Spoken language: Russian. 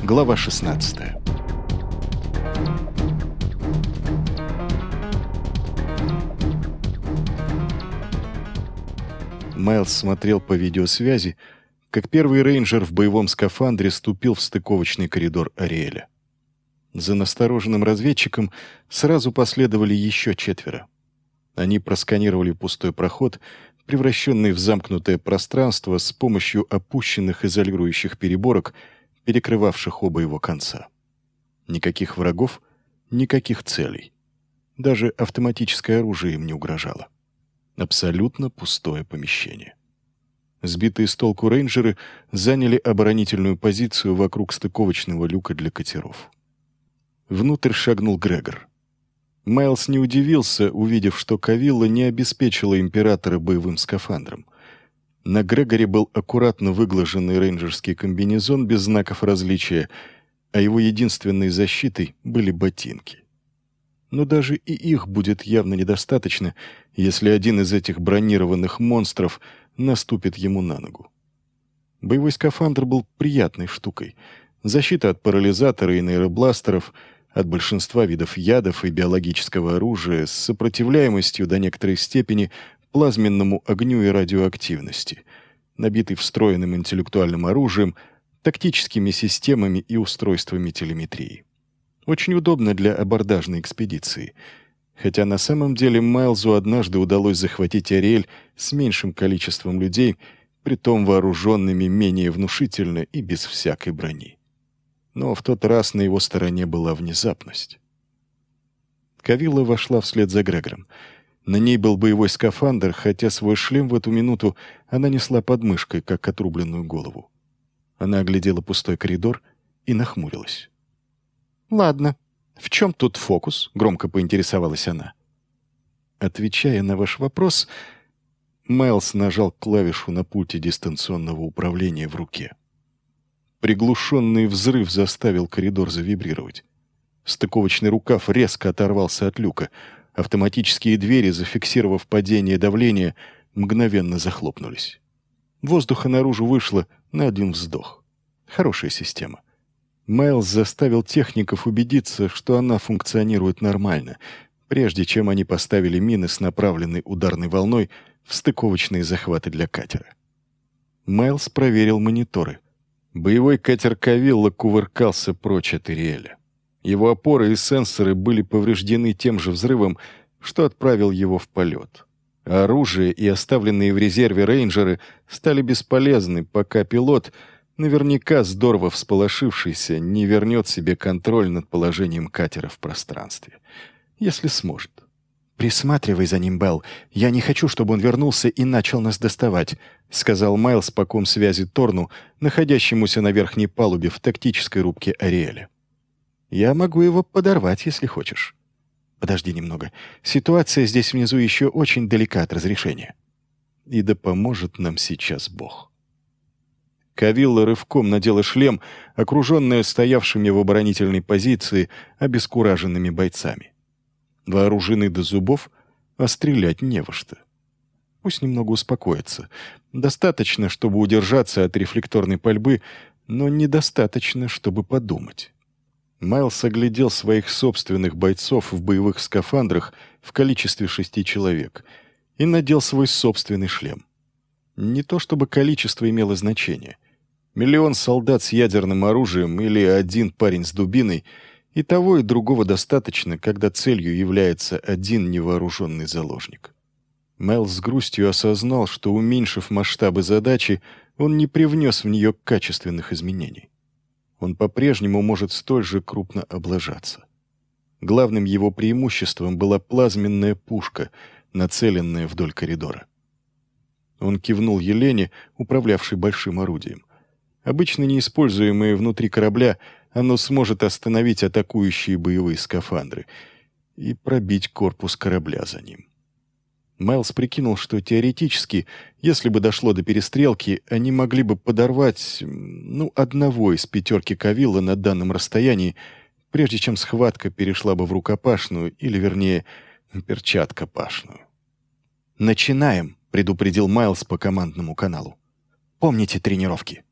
Глава 16. Майлз смотрел по видеосвязи, как первый рейнджер в боевом скафандре ступил в стыковочный коридор Ариэля. За настороженным разведчиком сразу последовали еще 4. Они просканировали пустой проход, превращенный в замкнутое пространство с помощью опущенных изолирующих переборок, перекрывавших оба его конца. Никаких врагов, никаких целей. Даже автоматическое оружие им не угрожало. Абсолютно пустое помещение. Сбитые с толку рейнджеры заняли оборонительную позицию вокруг стыковочного люка для катеров. Внутрь шагнул Грегор. Майлз не удивился, увидев, что Кавилла не обеспечила императора боевым скафандром. На Грегоре был аккуратно выглаженный рейнджерский комбинезон без знаков различия, а его единственной защитой были ботинки. Но даже и их будет явно недостаточно, если один из этих бронированных монстров наступит ему на ногу. Боевой скафандр был приятной штукой. Защита от парализатора и нейробластеров, от большинства видов ядов и биологического оружия с сопротивляемостью до некоторой степени плазменному огню и радиоактивности, набитый встроенным интеллектуальным оружием, тактическими системами и устройствами телеметрии. Очень удобно для абордажной экспедиции. Хотя на самом деле Майлзу однажды удалось захватить Ариэль с меньшим количеством людей, притом вооруженными менее внушительно и без всякой брони. Но в тот раз на его стороне была внезапность. Кавилла вошла вслед за Грегором. На ней был боевой скафандр, хотя свой шлем в эту минуту она несла под мышкой, как отрубленную голову. Она оглядела пустой коридор и нахмурилась. «Ладно, в чем тут фокус?» — громко поинтересовалась она. Отвечая на ваш вопрос, Майлз нажал клавишу на пульте дистанционного управления в руке. Приглушенный взрыв заставил коридор завибрировать. Стыковочный рукав резко оторвался от люка. Автоматические двери, зафиксировав падение давления, мгновенно захлопнулись. Воздуха наружу вышло на один вздох. Хорошая система. Майлз заставил техников убедиться, что она функционирует нормально, прежде чем они поставили мины с направленной ударной волной в стыковочные захваты для катера. Майлз проверил мониторы. Боевой катер Кавилла кувыркался прочь от Ариэля. Его опоры и сенсоры были повреждены тем же взрывом, что отправил его в полет. А оружие и оставленные в резерве рейнджеры стали бесполезны, пока пилот, наверняка здорово всполошившийся, не вернет себе контроль над положением катера в пространстве. Если сможет. «Присматривай за ним, Белл. Я не хочу, чтобы он вернулся и начал нас доставать», — сказал Майлз по комсвязи Торну, находящемуся на верхней палубе в тактической рубке Ариэля. «Я могу его подорвать, если хочешь». «Подожди немного. Ситуация здесь внизу еще очень далека от разрешения». «И да поможет нам сейчас Бог». Кавилла рывком надела шлем, окруженная стоявшими в оборонительной позиции обескураженными бойцами. Вооружены до зубов, а стрелять не во что. Пусть немного успокоится. Достаточно, чтобы удержаться от рефлекторной пальбы, но недостаточно, чтобы подумать. Майлз оглядел своих собственных бойцов в боевых скафандрах в количестве 6 человек и надел свой собственный шлем. Не то чтобы количество имело значение. 1 миллион солдат с ядерным оружием или 1 парень с дубиной — и того, и другого достаточно, когда целью является один невооруженный заложник. Майлз с грустью осознал, что, уменьшив масштабы задачи, он не привнес в нее качественных изменений. Он по-прежнему может столь же крупно облажаться. Главным его преимуществом была плазменная пушка, нацеленная вдоль коридора. Он кивнул Елене, управлявшей большим орудием. Обычно неиспользуемое внутри корабля, оно сможет остановить атакующие боевые скафандры и пробить корпус корабля за ним. Майлз прикинул, что теоретически, если бы дошло до перестрелки, они могли бы подорвать, одного из 5 Кавилла на данном расстоянии, прежде чем схватка перешла бы в рукопашную, или, вернее, перчаткопашную. «Начинаем», — предупредил Майлз по командному каналу. «Помните тренировки».